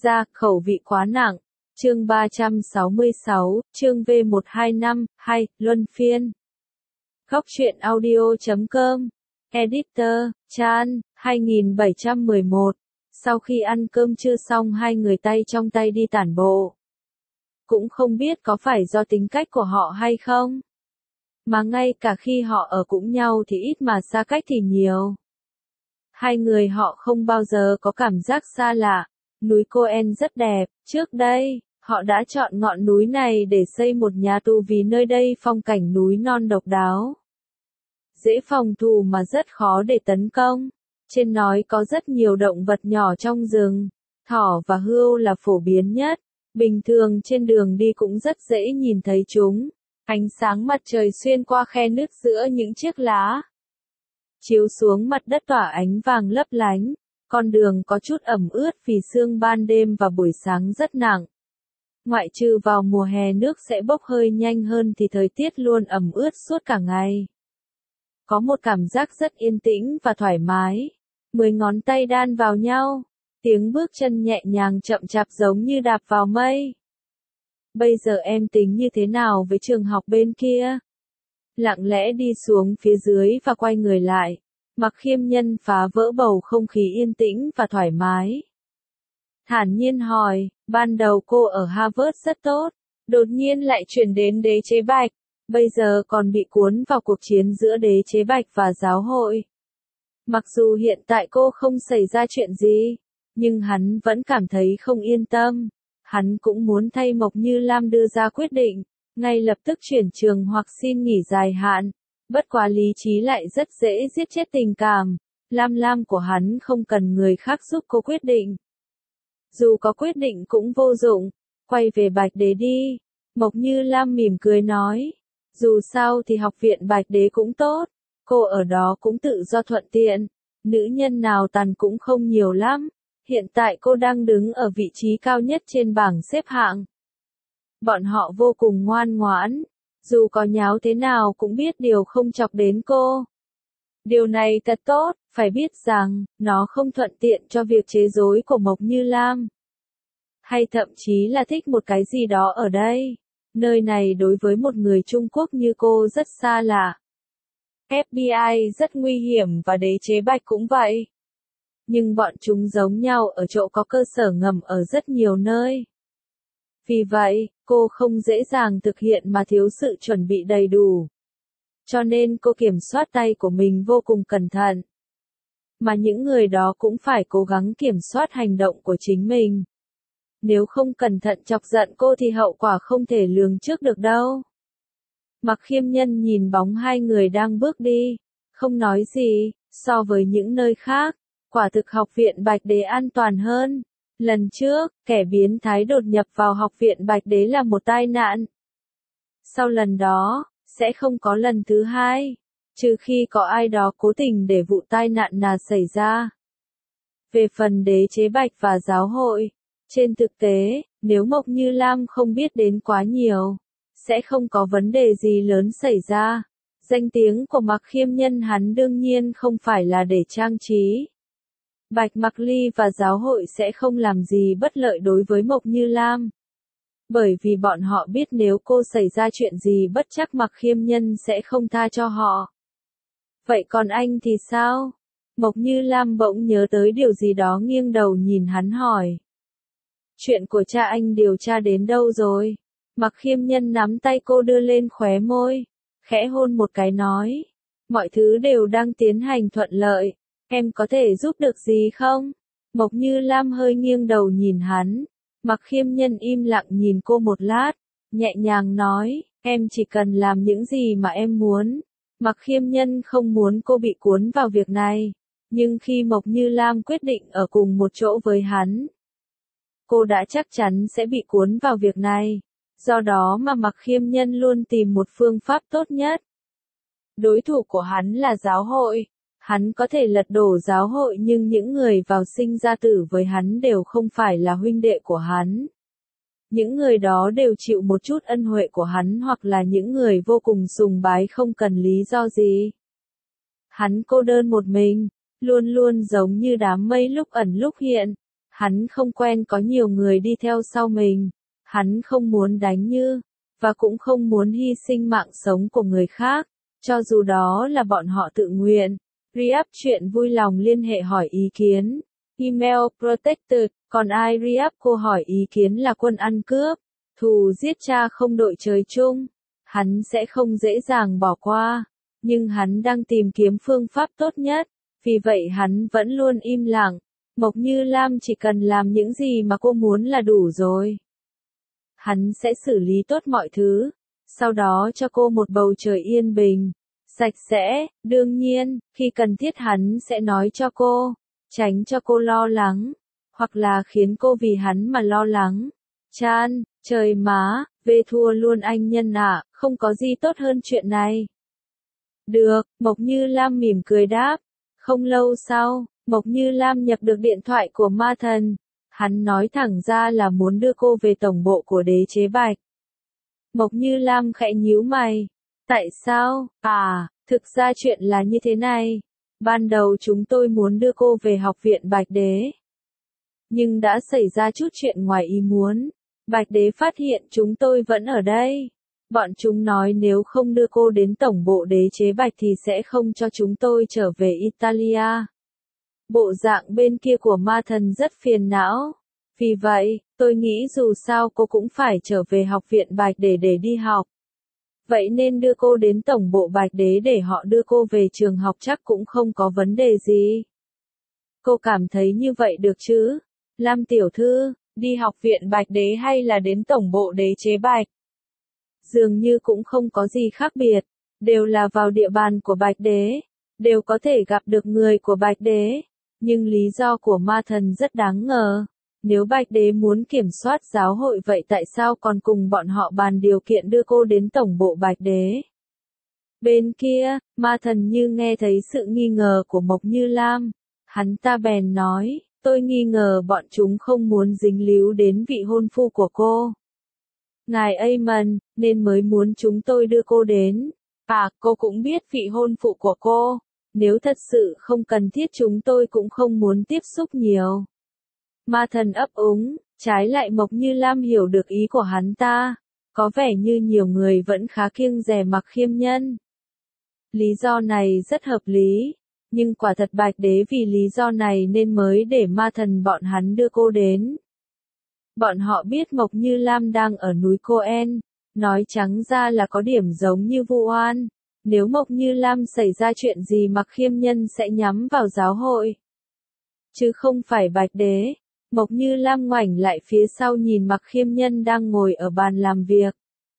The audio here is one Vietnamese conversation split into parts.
ra, khẩu vị quá nặng. Chương 366, chương V125, hay, luân phiên. Góc truyện audio.com. Editor, Chan, 2711. Sau khi ăn cơm trưa xong hai người tay trong tay đi tản bộ. Cũng không biết có phải do tính cách của họ hay không. Mà ngay cả khi họ ở cùng nhau thì ít mà xa cách thì nhiều. Hai người họ không bao giờ có cảm giác xa lạ. Núi Coen rất đẹp, trước đây, họ đã chọn ngọn núi này để xây một nhà tù vì nơi đây phong cảnh núi non độc đáo. Dễ phòng thủ mà rất khó để tấn công. Trên núi có rất nhiều động vật nhỏ trong rừng, thỏ và hươu là phổ biến nhất. Bình thường trên đường đi cũng rất dễ nhìn thấy chúng. Ánh sáng mặt trời xuyên qua khe nứt giữa những chiếc lá, chiếu xuống mặt đất tỏa ánh vàng lấp lánh. Con đường có chút ẩm ướt vì sương ban đêm và buổi sáng rất nặng. Ngoại trừ vào mùa hè nước sẽ bốc hơi nhanh hơn thì thời tiết luôn ẩm ướt suốt cả ngày. Có một cảm giác rất yên tĩnh và thoải mái. 10 ngón tay đan vào nhau. Tiếng bước chân nhẹ nhàng chậm chạp giống như đạp vào mây. Bây giờ em tính như thế nào với trường học bên kia? Lặng lẽ đi xuống phía dưới và quay người lại. Mặc Khiêm Nhân phá vỡ bầu không khí yên tĩnh và thoải mái. Thản nhiên hỏi, ban đầu cô ở Harvard rất tốt, đột nhiên lại chuyển đến đế chế Bạch, bây giờ còn bị cuốn vào cuộc chiến giữa đế chế Bạch và giáo hội. Mặc dù hiện tại cô không xảy ra chuyện gì, nhưng hắn vẫn cảm thấy không yên tâm. Hắn cũng muốn thay Mộc Như Lam đưa ra quyết định, ngay lập tức chuyển trường hoặc xin nghỉ dài hạn. Bất quá lý trí lại rất dễ giết chết tình cảm. Lam của hắn không cần người khác giúp cô quyết định. Dù có quyết định cũng vô dụng, quay về Bạch Đế đi. Mộc Như Lam mỉm cười nói. Dù sao thì học viện Bạch Đế cũng tốt, cô ở đó cũng tự do thuận tiện. Nữ nhân nào tàn cũng không nhiều lắm. Hiện tại cô đang đứng ở vị trí cao nhất trên bảng xếp hạng. Bọn họ vô cùng ngoan ngoãn. Dù có nháo thế nào cũng biết điều không chọc đến cô. Điều này thật tốt, phải biết rằng, nó không thuận tiện cho việc chế giễu của Mộc Như Lam. Hay thậm chí là thích một cái gì đó ở đây. Nơi này đối với một người Trung Quốc như cô rất xa lạ. FBI rất nguy hiểm và đế chế Bạch cũng vậy. Nhưng bọn chúng giống nhau ở chỗ có cơ sở ngầm ở rất nhiều nơi. Vì vậy, cô không dễ dàng thực hiện mà thiếu sự chuẩn bị đầy đủ. Cho nên cô kiểm soát tay của mình vô cùng cẩn thận. Mà những người đó cũng phải cố gắng kiểm soát hành động của chính mình. Nếu không cẩn thận chọc giận cô thì hậu quả không thể lường trước được đâu. Mặc Khiêm Nhân nhìn bóng hai người đang bước đi, không nói gì. So với những nơi khác, quả thực học viện Bạch Đế an toàn hơn. Lần trước, kẻ biến thái đột nhập vào học viện Bạch Đế là một tai nạn. Sau lần đó, sẽ không có lần thứ hai, trừ khi có ai đó cố tình để vụ tai nạn nào xảy ra. Về phần đế chế Bạch và giáo hội, trên thực tế, nếu Mộc Như Lam không biết đến quá nhiều, sẽ không có vấn đề gì lớn xảy ra. Danh tiếng của Mặc Khiêm Nhân hắn đương nhiên không phải là để trang trí. Bạch Mặc Ly và giáo hội sẽ không làm gì bất lợi đối với Mộc Như Lam. Bởi vì bọn họ biết nếu cô xảy ra chuyện gì bất trắc Mặc Khiêm Nhân sẽ không tha cho họ. Vậy còn anh thì sao? Mộc Như Lam bỗng nhớ tới điều gì đó nghiêng đầu nhìn hắn hỏi. Chuyện của cha anh điều tra đến đâu rồi? Mặc Khiêm Nhân nắm tay cô đưa lên khóe môi, khẽ hôn một cái nói. Mọi thứ đều đang tiến hành thuận lợi. Em có thể giúp được gì không? Mộc Như Lam hơi nghiêng đầu nhìn hắn. Mặc Khiêm Nhân im lặng nhìn cô một lát, nhẹ nhàng nói, em chỉ cần làm những gì mà em muốn. Mặc Khiêm Nhân không muốn cô bị cuốn vào việc này, nhưng khi Mộc Như Lam quyết định ở cùng một chỗ với hắn, cô đã chắc chắn sẽ bị cuốn vào việc này. Do đó mà Mặc Khiêm Nhân luôn tìm một phương pháp tốt nhất. Đối thủ của hắn là giáo hội. Hắn có thể lật đổ giáo hội nhưng những người vào sinh ra tử với hắn đều không phải là huynh đệ của hắn. Những người đó đều chịu một chút ân huệ của hắn hoặc là những người vô cùng sùng bái không cần lý do gì. Hắn cô đơn một mình, luôn luôn giống như đám mây lúc ẩn lúc hiện. Hắn không quen có nhiều người đi theo sau mình. Hắn không muốn đánh Như, và cũng không muốn hy sinh mạng sống của người khác, cho dù đó là bọn họ tự nguyện. Riap chuyện vui lòng liên hệ hỏi ý kiến. Email protected, còn ai Riap cô hỏi ý kiến là quân ăn cướp, thù giết cha không đội trời chung. Hắn sẽ không dễ dàng bỏ qua, nhưng hắn đang tìm kiếm phương pháp tốt nhất, vì vậy hắn vẫn luôn im lặng. Mộc Như Lam chỉ cần làm những gì mà cô muốn là đủ rồi. Hắn sẽ xử lý tốt mọi thứ, sau đó cho cô một bầu trời yên bình, sạch sẽ, đương nhiên, khi cần thiết hắn sẽ nói cho cô, tránh cho cô lo lắng, hoặc là khiến cô vì hắn mà lo lắng. Chan, trời má, về thua luôn anh nhân ạ, không có gì tốt hơn chuyện này. Được, Mộc Như Lam mỉm cười đáp. Không lâu sau, Mộc Như Lam nhận được điện thoại của Ma Thần. Hắn nói thẳng ra là muốn đưa cô về tổng bộ của đế chế Bạch. Mộc Như Lam khẽ nhíu mày. Tại sao? À, thực ra chuyện là như thế này. Ban đầu chúng tôi muốn đưa cô về học viện Bạch Đế. Nhưng đã xảy ra chút chuyện ngoài ý muốn. Bạch Đế phát hiện chúng tôi vẫn ở đây. Bọn chúng nói nếu không đưa cô đến tổng bộ đế chế Bạch thì sẽ không cho chúng tôi trở về Italia. Bộ dạng bên kia của Ma Thần rất phiền não. Vì vậy, tôi nghĩ dù sao cô cũng phải trở về học viện Bạch Đế để đi học. Vậy nên đưa cô đến tổng bộ Bạch Đế để họ đưa cô về trường học chắc cũng không có vấn đề gì. Cô cảm thấy như vậy được chứ? Lam tiểu thư, đi học viện Bạch Đế hay là đến tổng bộ đế chế Bạch? Dường như cũng không có gì khác biệt, đều là vào địa bàn của Bạch Đế, đều có thể gặp được người của Bạch Đế, nhưng lý do của Ma Thần rất đáng ngờ. Nếu Bạch Đế muốn kiểm soát giáo hội vậy tại sao còn cùng bọn họ bàn điều kiện đưa cô đến tổng bộ Bạch Đế? Bên kia, Ma Thần như nghe thấy sự nghi ngờ của Mộc Như Lam. Hắn ta bèn nói, tôi nghi ngờ bọn chúng không muốn dính líu đến vị hôn phu của cô. Ngài Amon, nên mới muốn chúng tôi đưa cô đến. À, cô cũng biết vị hôn phụ của cô. Nếu thật sự không cần thiết chúng tôi cũng không muốn tiếp xúc nhiều. Ma Thần ấp úng, trái lại Mộc Như Lam hiểu được ý của hắn ta. Có vẻ như nhiều người vẫn khá kiêng dè Mặc Khiêm Nhân. Lý do này rất hợp lý, nhưng quả thật Bạch Đế vì lý do này nên mới để Ma Thần bọn hắn đưa cô đến. Bọn họ biết Mộc Như Lam đang ở núi Coen, nói trắng ra là có điểm giống như Vu Oan. Nếu Mộc Như Lam xảy ra chuyện gì Mặc Khiêm Nhân sẽ nhắm vào giáo hội, chứ không phải Bạch Đế. Mộc Như Lam ngoảnh lại phía sau nhìn Mặc Khiêm Nhân đang ngồi ở bàn làm việc.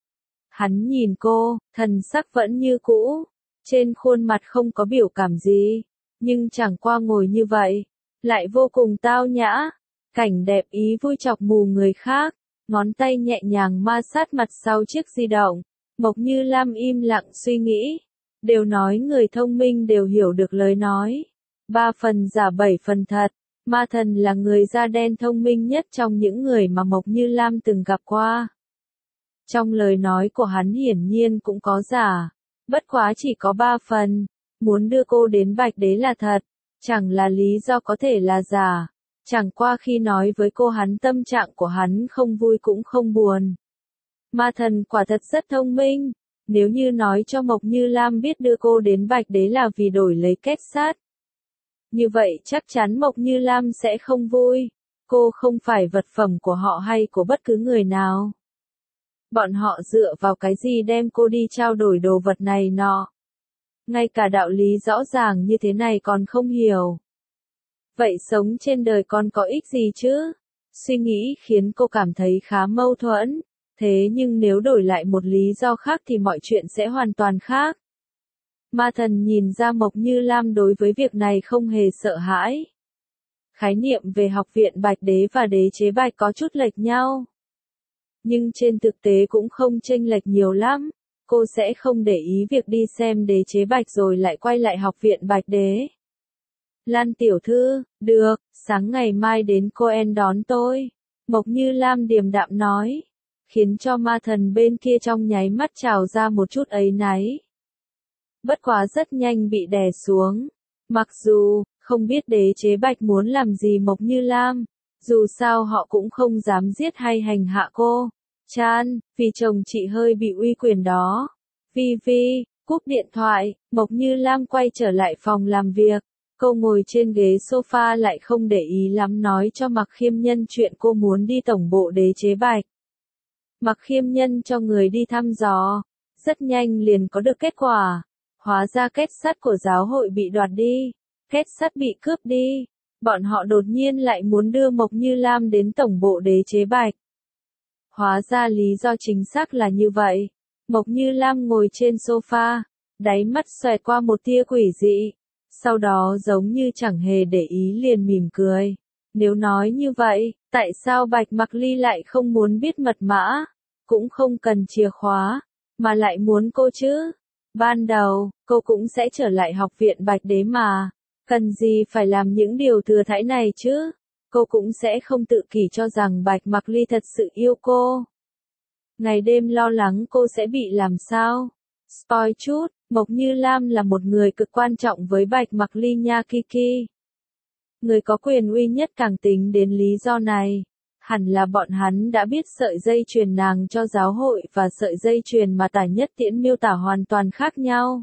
Hắn nhìn cô, thần sắc vẫn như cũ, trên khuôn mặt không có biểu cảm gì, nhưng chẳng qua ngồi như vậy, lại vô cùng tao nhã. Cảnh đẹp ý vui chọc mù người khác, ngón tay nhẹ nhàng ma sát mặt sau chiếc di động. Mộc Như Lam im lặng suy nghĩ. Đều nói người thông minh đều hiểu được lời nói. 3 phần giả 7 phần thật. Ma Thần là người da đen thông minh nhất trong những người mà Mộc Như Lam từng gặp qua. Trong lời nói của hắn hiển nhiên cũng có giả. Bất quá chỉ có 3 phần. Muốn đưa cô đến Bạch Đế là thật. Chẳng là lý do có thể là giả. Chẳng qua khi nói với cô hắn tâm trạng của hắn không vui cũng không buồn. Ma Thần quả thật rất thông minh. Nếu như nói cho Mộc Như Lam biết đưa cô đến Bạch Đế là vì đổi lấy kết sát, như vậy chắc chắn Mộc Như Lam sẽ không vui. Cô không phải vật phẩm của họ hay của bất cứ người nào. Bọn họ dựa vào cái gì đem cô đi trao đổi đồ vật này nọ. Ngay cả đạo lý rõ ràng như thế này còn không hiểu. Vậy sống trên đời còn có ích gì chứ? Suy nghĩ khiến cô cảm thấy khá mâu thuẫn. Thế nhưng nếu đổi lại một lý do khác thì mọi chuyện sẽ hoàn toàn khác. Ma Thần nhìn ra Mộc Như Lam đối với việc này không hề sợ hãi. Khái niệm về học viện Bạch Đế và đế chế Bạch có chút lệch nhau. Nhưng trên thực tế cũng không chênh lệch nhiều lắm. Cô sẽ không để ý việc đi xem đế chế Bạch rồi lại quay lại học viện Bạch Đế. Lan tiểu thư, được, sáng ngày mai đến Coen đón tôi. Mộc Như Lam điềm đạm nói. Khiến cho Ma Thần bên kia trong nháy mắt trào ra một chút áy náy. Bất quá rất nhanh bị đè xuống. Mặc dù, không biết đế chế Bạch muốn làm gì Mộc Như Lam. Dù sao họ cũng không dám giết hay hành hạ cô. Chan, vì chồng chị hơi bị uy quyền đó. Vi Vi, cúp điện thoại, Mộc Như Lam quay trở lại phòng làm việc. Cô ngồi trên ghế sofa lại không để ý lắm nói cho Mạc Khiêm Nhân chuyện cô muốn đi tổng bộ đế chế Bạch. Mạc Khiêm Nhân cho người đi thăm dò, rất nhanh liền có được kết quả. Hóa ra kết sắt của giáo hội bị đoạt đi, kết sắt bị cướp đi. Bọn họ đột nhiên lại muốn đưa Mộc Như Lam đến tổng bộ đế chế Bạch. Hóa ra lý do chính xác là như vậy. Mộc Như Lam ngồi trên sofa, đáy mắt xoẹt qua một tia quỷ dị. Sau đó giống như chẳng hề để ý liền mỉm cười. Nếu nói như vậy, tại sao Bạch Mặc Ly lại không muốn biết mật mã? Cũng không cần chìa khóa, mà lại muốn cô chứ? Ban đầu, cô cũng sẽ trở lại học viện Bạch Đế mà. Cần gì phải làm những điều thừa thãi này chứ? Cô cũng sẽ không tự kỷ cho rằng Bạch Mặc Ly thật sự yêu cô. Ngày đêm lo lắng cô sẽ bị làm sao? Spoil chút, Mộc Như Lam là một người cực quan trọng với Bạch Mặc Ly nha Kiki. Người có quyền uy nhất càng tính đến lý do này. Hẳn là bọn hắn đã biết sợi dây chuyền nàng cho giáo hội và sợi dây chuyền mà Tả Nhất Tiễn miêu tả hoàn toàn khác nhau.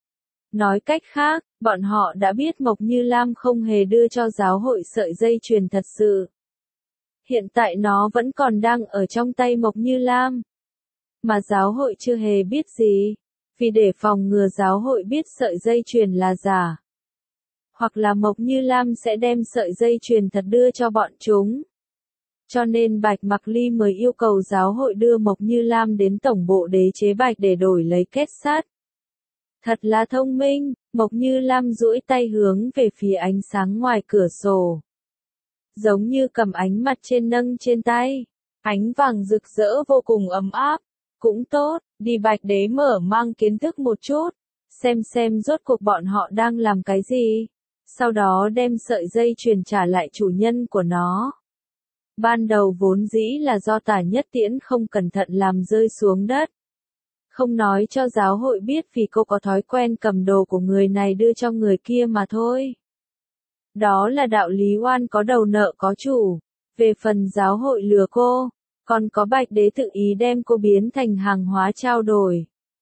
Nói cách khác, bọn họ đã biết Mộc Như Lam không hề đưa cho giáo hội sợi dây chuyền thật sự. Hiện tại nó vẫn còn đang ở trong tay Mộc Như Lam. Mà giáo hội chưa hề biết gì, vì để phòng ngừa giáo hội biết sợi dây chuyền là giả. Hoặc là Mộc Như Lam sẽ đem sợi dây chuyền thật đưa cho bọn chúng. Cho nên Bạch Mặc Ly mới yêu cầu giáo hội đưa Mộc Như Lam đến tổng bộ đế chế Bạch để đổi lấy kết sắt. Thật là thông minh, Mộc Như Lam duỗi tay hướng về phía ánh sáng ngoài cửa sổ. Giống như cầm ánh mặt trên nâng trên tay. Ánh vàng rực rỡ vô cùng ấm áp. Cũng tốt, đi Bạch Đế mở mang kiến thức một chút. Xem rốt cuộc bọn họ đang làm cái gì. Sau đó đem sợi dây chuyền trả lại chủ nhân của nó. Ban đầu vốn dĩ là do Tả Nhất Tiễn không cẩn thận làm rơi xuống đất. Không nói cho giáo hội biết vì cô có thói quen cầm đồ của người này đưa cho người kia mà thôi. Đó là đạo lý oan có đầu nợ có chủ. Về phần giáo hội lừa cô, còn có Bạch Đế tự ý đem cô biến thành hàng hóa trao đổi.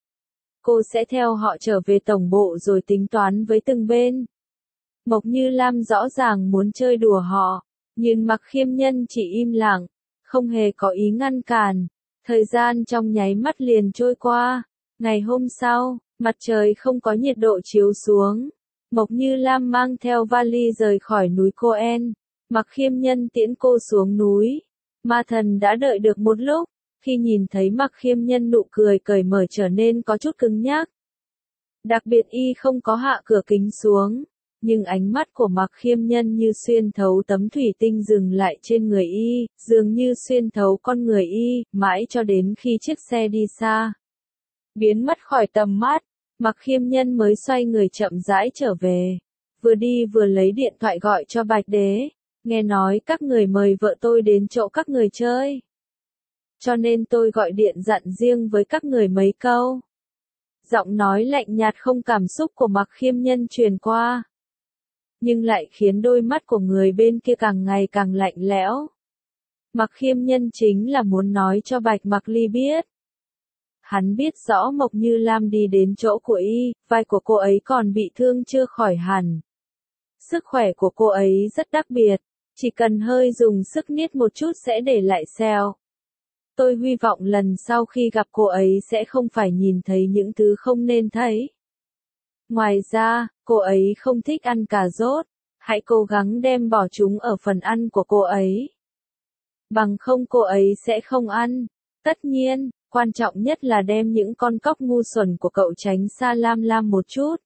Cô sẽ theo họ trở về tổng bộ rồi tính toán với từng bên. Mộc Như Lam rõ ràng muốn chơi đùa họ, nhưng Mạc Khiêm Nhân chỉ im lặng, không hề có ý ngăn cản. Thời gian trong nháy mắt liền trôi qua. Ngày hôm sau, mặt trời không có nhiệt độ chiếu xuống. Mộc Như Lam mang theo vali rời khỏi núi Coen. Mạc Khiêm Nhân tiễn cô xuống núi. Ma Thần đã đợi được một lúc, khi nhìn thấy Mạc Khiêm Nhân nụ cười cởi mở trở nên có chút cứng nhắc. Đặc biệt y không có hạ cửa kính xuống, nhưng ánh mắt của Mạc Khiêm Nhân như xuyên thấu tấm thủy tinh dừng lại trên người y, dường như xuyên thấu con người y, mãi cho đến khi chiếc xe đi xa. Biến mất khỏi tầm mắt, Mạc Khiêm Nhân mới xoay người chậm rãi trở về. Vừa đi vừa lấy điện thoại gọi cho Bạch Đế. Nghe nói các người mời vợ tôi đến chỗ các người chơi. Cho nên tôi gọi điện dặn riêng với các người mấy câu. Giọng nói lạnh nhạt không cảm xúc của Mạc Khiêm Nhân truyền qua. Nhưng lại khiến đôi mắt của người bên kia càng ngày càng lạnh lẽo. Mạc Khiêm Nhân chính là muốn nói cho Bạch Mặc Ly biết. Hắn biết rõ Mộc Như Lam đi đến chỗ của y, vai của cô ấy còn bị thương chưa khỏi hẳn. Sức khỏe của cô ấy rất đặc biệt, chỉ cần hơi dùng sức niết một chút sẽ để lại sẹo. Tôi hy vọng lần sau khi gặp cô ấy sẽ không phải nhìn thấy những thứ không nên thấy. Ngoài ra, cô ấy không thích ăn cà rốt, hãy cố gắng đem bỏ chúng ở phần ăn của cô ấy. Bằng không cô ấy sẽ không ăn. Tất nhiên, quan trọng nhất là đem những con cóc ngu xuẩn của cậu tránh xa Lam Lam một chút.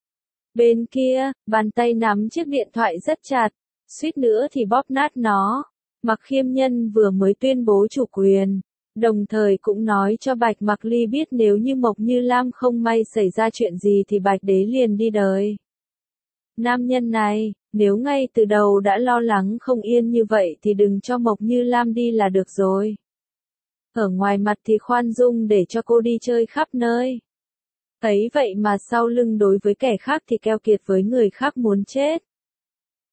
Bên kia, bàn tay nắm chiếc điện thoại rất chặt, suýt nữa thì bóp nát nó. Mạc Khiêm Nhân vừa mới tuyên bố chủ quyền, đồng thời cũng nói cho Bạch Mặc Ly biết nếu như Mộc Như Lam không may xảy ra chuyện gì thì Bạch Đế liền đi đời. Nam nhân này, nếu ngay từ đầu đã lo lắng không yên như vậy thì đừng cho Mộc Như Lam đi là được rồi. Ở ngoài mặt thì khoan dung để cho cô đi chơi khắp nơi. Ấy vậy mà sau lưng đối với kẻ khác thì keo kiệt với người khác muốn chết.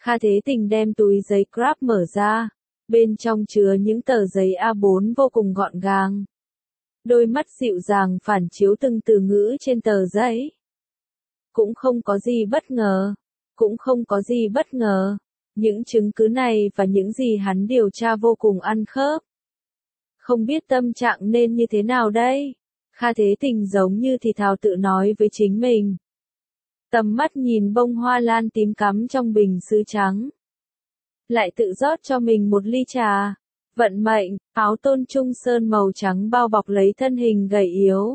Kha Thế Tình đem túi giấy Grab mở ra, bên trong chứa những tờ giấy A4 vô cùng gọn gàng. Đôi mắt dịu dàng phản chiếu từng từ ngữ trên tờ giấy. Cũng không có gì bất ngờ, cũng không có gì bất ngờ. Những chứng cứ này và những gì hắn điều tra vô cùng ăn khớp. Không biết tâm trạng nên như thế nào đây? Kha Thế Tình giống như thì thào tự nói với chính mình. Tầm mắt nhìn bông hoa lan tím cắm trong bình sứ trắng. Lại tự rót cho mình một ly trà. Vận mệnh, áo tôn trung sơn màu trắng bao bọc lấy thân hình gầy yếu.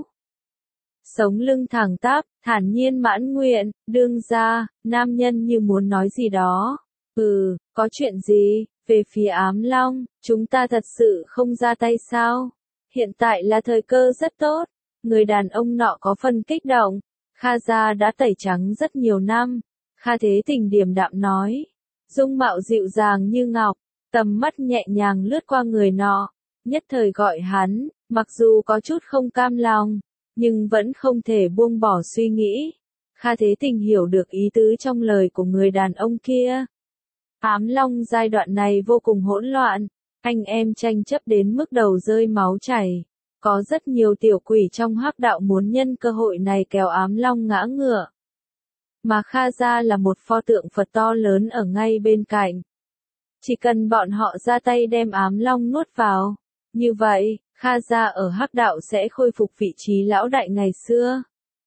Sống lưng thẳng tắp, thản nhiên mãn nguyện, đương gia, nam nhân như muốn nói gì đó. Có chuyện gì? Về phía Ám Long, chúng ta thật sự không ra tay sao? Hiện tại là thời cơ rất tốt. Người đàn ông nọ có phần kích động. Kha gia đã tẩy trắng rất nhiều năm. Kha Thế Tình điềm đạm nói. Dung mạo dịu dàng như ngọc, tầm mắt nhẹ nhàng lướt qua người nọ. Nhất thời gọi hắn, mặc dù có chút không cam lòng, nhưng vẫn không thể buông bỏ suy nghĩ. Kha Thế Tình hiểu được ý tứ trong lời của người đàn ông kia. Ám Long giai đoạn này vô cùng hỗn loạn, anh em tranh chấp đến mức đầu rơi máu chảy. Có rất nhiều tiểu quỷ trong hắc đạo muốn nhân cơ hội này kéo Ám Long ngã ngựa. Mà Kha gia là một pho tượng Phật to lớn ở ngay bên cạnh. Chỉ cần bọn họ ra tay đem Ám Long nuốt vào, như vậy, Kha gia ở hắc đạo sẽ khôi phục vị trí lão đại ngày xưa.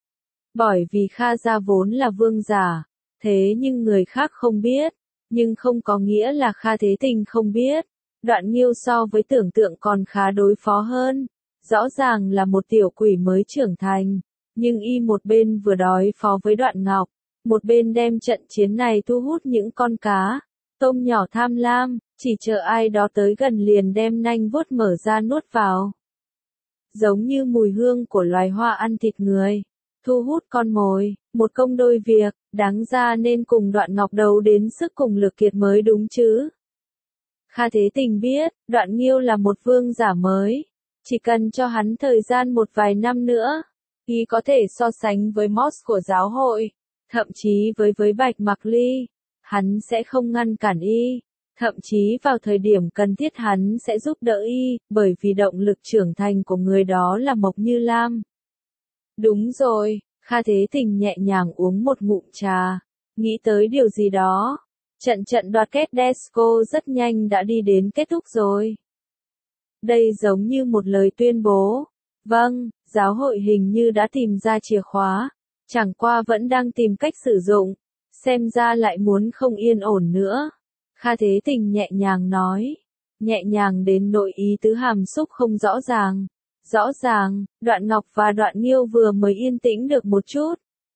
Bởi vì Kha gia vốn là vương giả, thế nhưng người khác không biết, nhưng không có nghĩa là Kha Thế Tình không biết. Đoạn Nghiêu so với tưởng tượng còn khá đối phó hơn, rõ ràng là một tiểu quỷ mới trưởng thành, nhưng y một bên vừa đối phó với Đoạn Ngọc, một bên đem trận chiến này thu hút những con cá, tôm nhỏ tham lam, chỉ chờ ai đó tới gần liền đem nanh vuốt mở ra nuốt vào. Giống như mùi hương của loài hoa ăn thịt người, thu hút con mồi, một công đôi việc, đáng ra nên cùng Đoạn Ngọc đấu đến sức cùng lực kiệt mới đúng chứ. Kha Thế Tình biết, Đoạn Nghiêu là một vương giả mới, chỉ cần cho hắn thời gian một vài năm nữa, y có thể so sánh với Moss của giáo hội, thậm chí với Bạch Mặc Ly, hắn sẽ không ngăn cản y, thậm chí vào thời điểm cần thiết hắn sẽ giúp đỡ y, bởi vì động lực trưởng thành của người đó là Mộc Như Lam. Đúng rồi, Kha Thế Tình nhẹ nhàng uống một ngụm trà, nghĩ tới điều gì đó. Trận đoạt kết Desco rất nhanh đã đi đến kết thúc rồi. Đây giống như một lời tuyên bố. Vâng, giáo hội hình như đã tìm ra chìa khóa, chẳng qua vẫn đang tìm cách sử dụng, xem ra lại muốn không yên ổn nữa. Kha Thế Tình nhẹ nhàng nói, nhẹ nhàng đến nỗi ý tứ hàm xúc không rõ ràng. Rõ ràng, Đoạn Ngọc và Đoạn Nghiêu vừa mới yên tĩnh được một chút.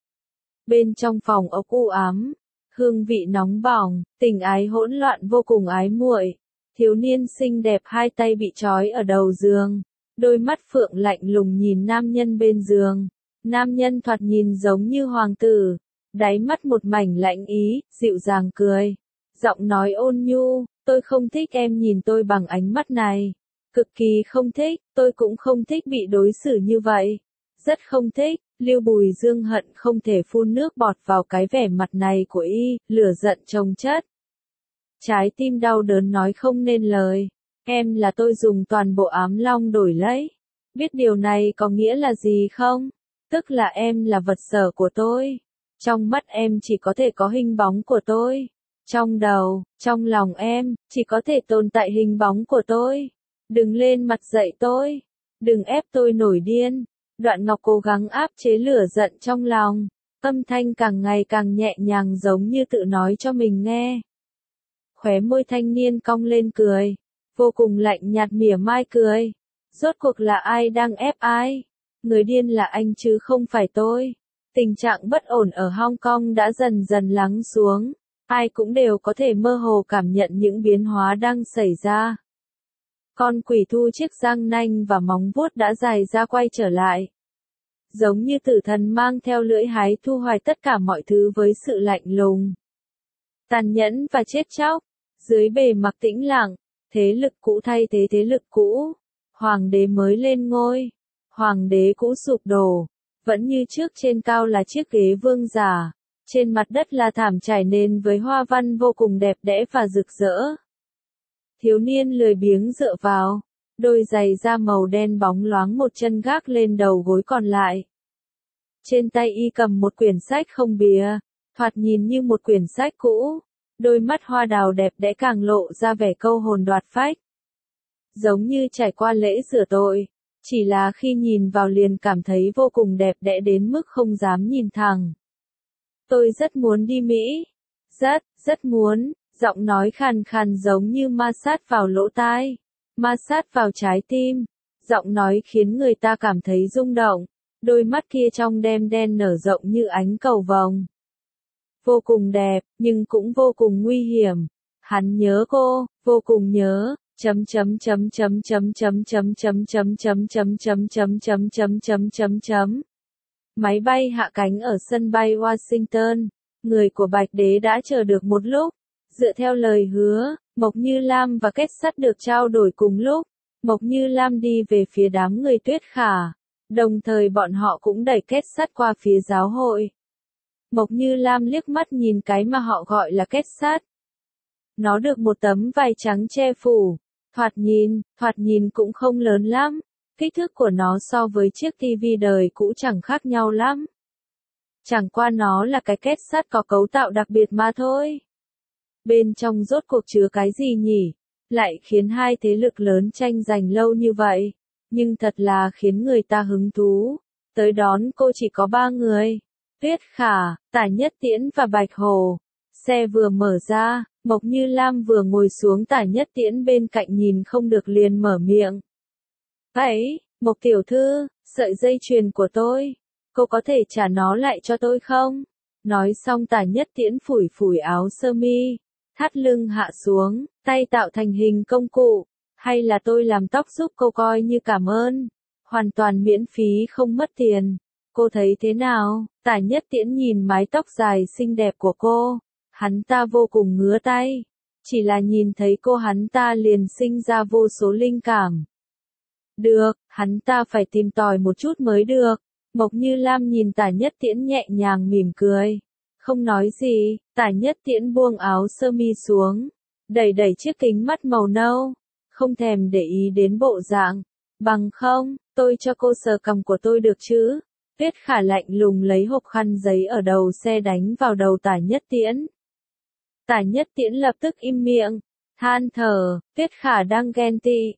Bên trong phòng ốc u ám, hương vị nóng bỏng, tình ái hỗn loạn vô cùng ái muội. Thiếu niên xinh đẹp hai tay bị trói ở đầu giường, đôi mắt phượng lạnh lùng nhìn nam nhân bên giường. Nam nhân thoạt nhìn giống như hoàng tử, đáy mắt một mảnh lạnh ý, dịu dàng cười. Giọng nói ôn nhu, tôi không thích em nhìn tôi bằng ánh mắt này. Cực kỳ không thích, tôi cũng không thích bị đối xử như vậy. Rất không thích, Lưu Bùi Dương hận không thể phun nước bọt vào cái vẻ mặt này của y, lửa giận chồng chất. Trái tim đau đớn nói không nên lời. Em là tôi dùng toàn bộ Ám Long đổi lấy. Biết điều này có nghĩa là gì không? Tức là em là vật sở của tôi. Trong mắt em chỉ có thể có hình bóng của tôi. Trong đầu, trong lòng em, chỉ có thể tồn tại hình bóng của tôi. Đừng lên mặt dạy tôi. Đừng ép tôi nổi điên. Đoạn Ngọc cố gắng áp chế lửa giận trong lòng. Âm thanh càng ngày càng nhẹ nhàng giống như tự nói cho mình nghe. Khóe môi thanh niên cong lên cười. Vô cùng lạnh nhạt mỉa mai cười. Rốt cuộc là ai đang ép ai? Người điên là anh chứ không phải tôi. Tình trạng bất ổn ở Hong Kong đã dần dần lắng xuống. Ai cũng đều có thể mơ hồ cảm nhận những biến hóa đang xảy ra. Con quỷ thu chiếc răng nanh và móng vuốt đã dài ra quay trở lại. Giống như tử thần mang theo lưỡi hái thu hoạch tất cả mọi thứ với sự lạnh lùng. Tàn nhẫn và chết chóc. Dưới bề mặt tĩnh lặng, thế lực cũ thay thế thế lực cũ. Hoàng đế mới lên ngôi. Hoàng đế cũ sụp đổ. Vẫn như trước trên cao là chiếc ghế vương giả. Trên mặt đất là thảm trải nền với hoa văn vô cùng đẹp đẽ và rực rỡ. Thiếu niên lười biếng dựa vào, đôi giày da màu đen bóng loáng một chân gác lên đầu gối còn lại. Trên tay y cầm một quyển sách không bìa, thoạt nhìn như một quyển sách cũ, đôi mắt hoa đào đẹp đẽ càng lộ ra vẻ câu hồn đoạt phách. Giống như trải qua lễ rửa tội, chỉ là khi nhìn vào liền cảm thấy vô cùng đẹp đẽ đến mức không dám nhìn thẳng. Tôi rất muốn đi Mỹ. Rất muốn, giọng nói khàn khàn giống như ma sát vào lỗ tai, ma sát vào trái tim. Giọng nói khiến người ta cảm thấy rung động, đôi mắt kia trong đen nở rộng như ánh cầu vồng. Vô cùng đẹp, nhưng cũng vô cùng nguy hiểm. Hắn nhớ cô, vô cùng nhớ. Máy bay hạ cánh ở sân bay Washington, người của Bạch Đế đã chờ được một lúc. Dựa theo lời hứa, Mộc Như Lam và Kết Sắt được trao đổi cùng lúc. Mộc Như Lam đi về phía đám người Tuyết Khả, đồng thời bọn họ cũng đẩy Kết Sắt qua phía giáo hội. Mộc Như Lam liếc mắt nhìn cái mà họ gọi là Kết Sắt. Nó được một tấm vải trắng che phủ, thoạt nhìn cũng không lớn lắm. Kích thước của nó so với chiếc tivi đời cũ chẳng khác nhau lắm. Chẳng qua nó là cái kết sắt có cấu tạo đặc biệt mà thôi. Bên trong rốt cuộc chứa cái gì nhỉ? Lại khiến hai thế lực lớn tranh giành lâu như vậy. Nhưng thật là khiến người ta hứng thú. Tới đón cô chỉ có 3 người. Tuyết Khả, Tả Nhất Tiễn và Bạch Hồ. Xe vừa mở ra, Mộc Như Lam vừa ngồi xuống, Tả Nhất Tiễn bên cạnh nhìn không được liền mở miệng. Vậy, Mộc tiểu thư, sợi dây chuyền của tôi, cô có thể trả nó lại cho tôi không? Nói xong Tả Nhất Tiễn phủi phủi áo sơ mi, thắt lưng hạ xuống, tay tạo thành hình công cụ. Hay là tôi làm tóc giúp cô coi như cảm ơn. Hoàn toàn miễn phí không mất tiền. Cô thấy thế nào? Tả Nhất Tiễn nhìn mái tóc dài xinh đẹp của cô. Hắn ta vô cùng ngứa tay. Chỉ là nhìn thấy cô hắn ta liền sinh ra vô số linh cảm. Được, hắn ta phải tìm tòi một chút mới được. Mộc Như Lam nhìn Tả Nhất Tiễn nhẹ nhàng mỉm cười. Không nói gì, Tả Nhất Tiễn buông áo sơ mi xuống. Đẩy chiếc kính mắt màu nâu. Không thèm để ý đến bộ dạng. Bằng không, tôi cho cô sờ cằm của tôi được chứ? Tuyết Khả lạnh lùng lấy hộp khăn giấy ở đầu xe đánh vào đầu Tả Nhất Tiễn. Tả Nhất Tiễn lập tức im miệng, than thở, Tuyết Khả đang ghen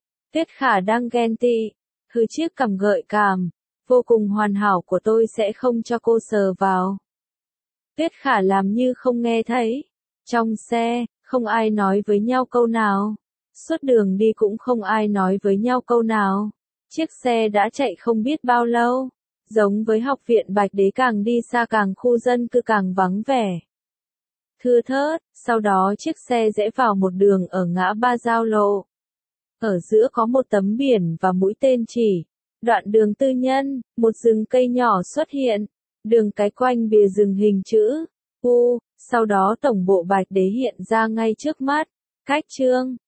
tị. Hừ, chiếc cằm gợi cảm, vô cùng hoàn hảo của tôi sẽ không cho cô sờ vào. Tuyết Khả làm như không nghe thấy. Trong xe, không ai nói với nhau câu nào. Suốt đường đi cũng không ai nói với nhau câu nào. Chiếc xe đã chạy không biết bao lâu. Giống với học viện Bạch Đế, càng đi xa càng khu dân cư càng vắng vẻ. Thưa thớt, sau đó chiếc xe rẽ vào một đường ở ngã ba giao lộ. Ở giữa có một tấm biển và mũi tên chỉ. Đoạn đường tư nhân, một rừng cây nhỏ xuất hiện. Đường cái quanh bìa rừng hình chữ U, sau đó tổng bộ Bạch Đế hiện ra ngay trước mắt. Cách chương